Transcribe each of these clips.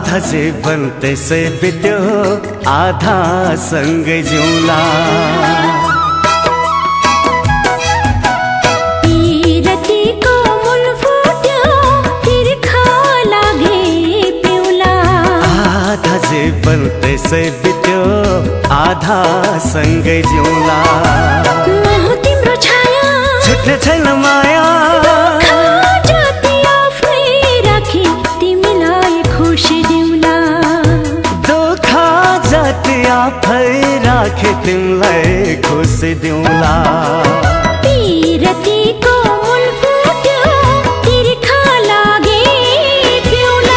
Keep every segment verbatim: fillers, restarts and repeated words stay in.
आधा जीवन त्यसै बित्यो आधा सँगै जिउँला। पिरतीको मूल फुट्यो तिर्खा लागे पिउला। आधा जीवन त्यसै बित्यो आधा सँगै जिउँला। म तिम्रो छाया छुट्ने छैन माया आफै राखे तिमीलाई खुसी दिउँला। पिरतीको मूल फुट्यो तिर्खा लागे पिउला।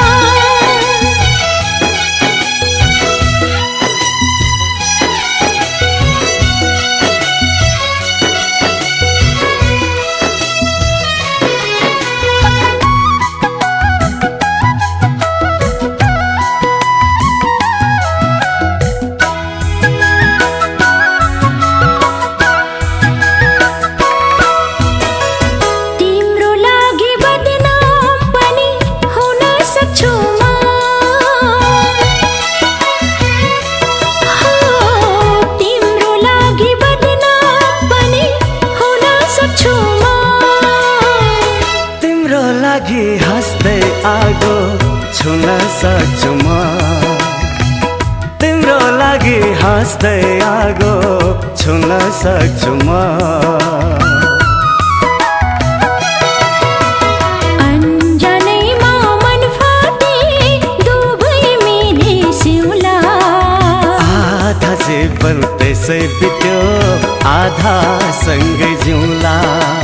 लागि हाँस्दै आगो छुन सक्छु म। तिम्रो लागि हाँस्दै आगो छुन सक्छु म। अन्जानैमा मन फाटे दुबै मिले सिउला। आधा जीवन त्यसै बित्यो आधा सँगै जिउँला।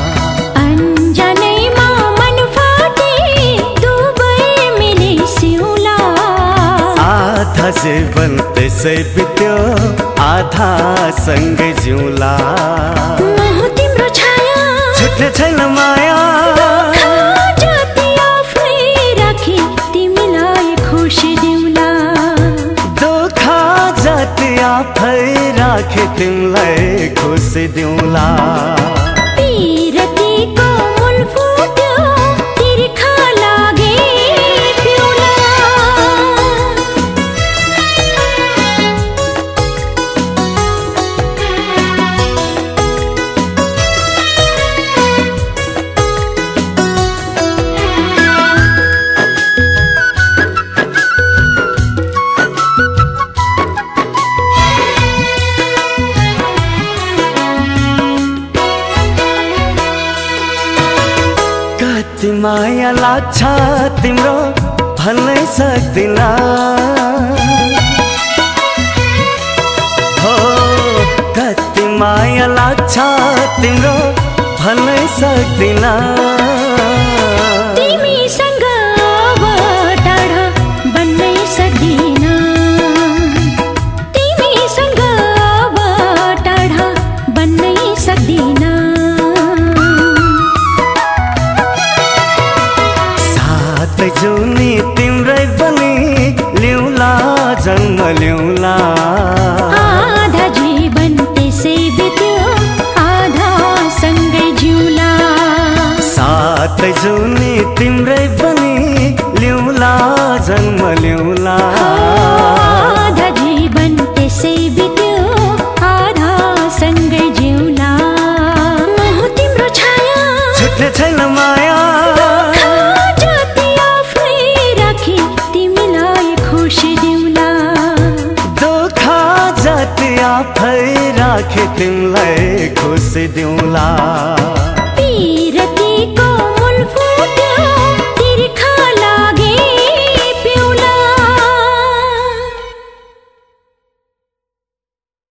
आधा जीवन त्यसै बित्यो आधा सँगै जिउँला। म तिम्रो छाया छुट्ने छैन माया जति आफै राखे तिमीलाई खुसी दिउँला। दुःख जति आफै राखे तिमीलाई खुसी दिउँला। पिरतीको मूल फुट्यो तिर्खा लागे पिउला। कति माया लाग्छ तिम्रो भन्नै सक्दिन। हो कति माया लाग्छ तिम्रो भन्नै सक्दिन। तिमीसँग अब टाढा बन्नै सक्दिन। तिमीसँग अब टाढा बन्नै सक्दिन। सातै जुनी तिम्रै पनि ल्याउला जन्म ल्याउला। आधा जीवन त्यसै बित्यो आधा सँगै जिउँला। सातै जुनी तिम्रै पनि ल्याउला जन्म ल्याउला।